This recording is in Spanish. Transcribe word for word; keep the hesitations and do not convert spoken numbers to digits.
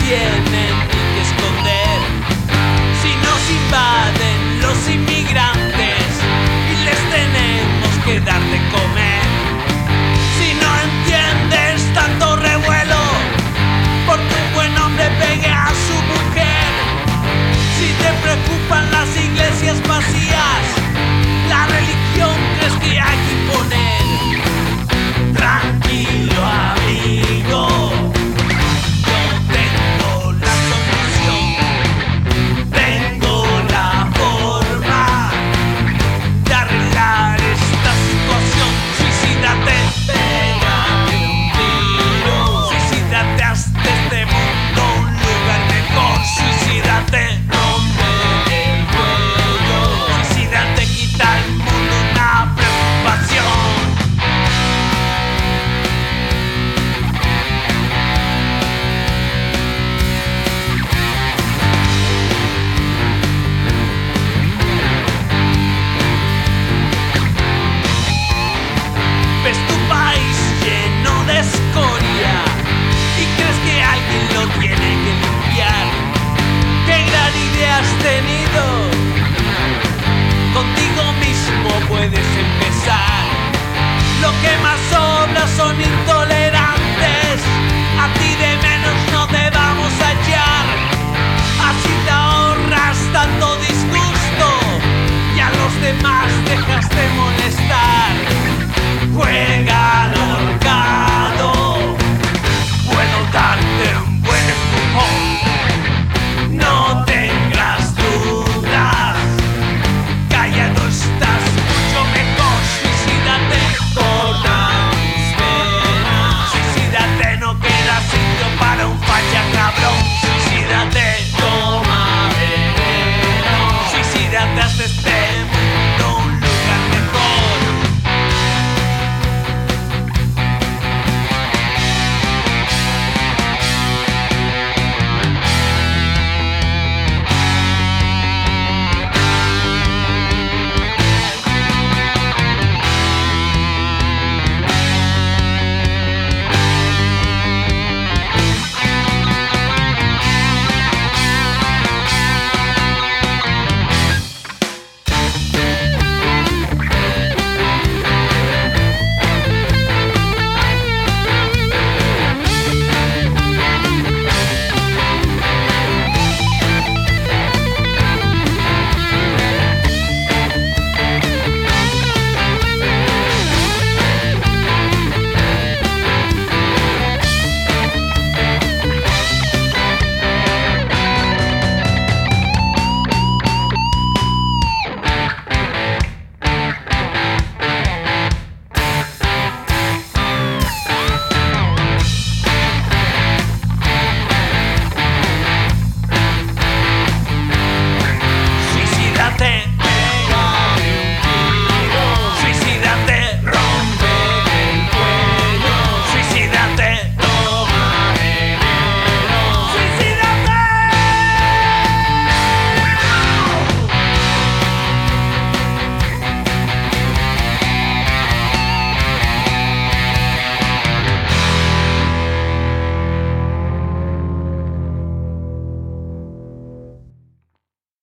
tienen ni que esconder. Si nos invaden los inmigrantes y les tenemos que dar de comer. Si no entiendes tanto revuelo porque un buen hombre pegue a su mujer. Si te preocupan las iglesias vacías, la religión crees que hay que imponer. Tranquilo, amigo, yo tengo la solución, tengo la forma de arreglar esta situación. Suicídate, pégate un tiro, suicídate, haz de este mundo un lugar mejor. Suicídate, rompe el cuello, suicídate, quita al mundo una preocupación. Ves tu país lleno de escoria y crees que alguien lo tiene que limpiar. ¡Qué gran idea has tenido! Contigo mismo puedes empezar. Lo que más sobra son intolerantes. A ti de menos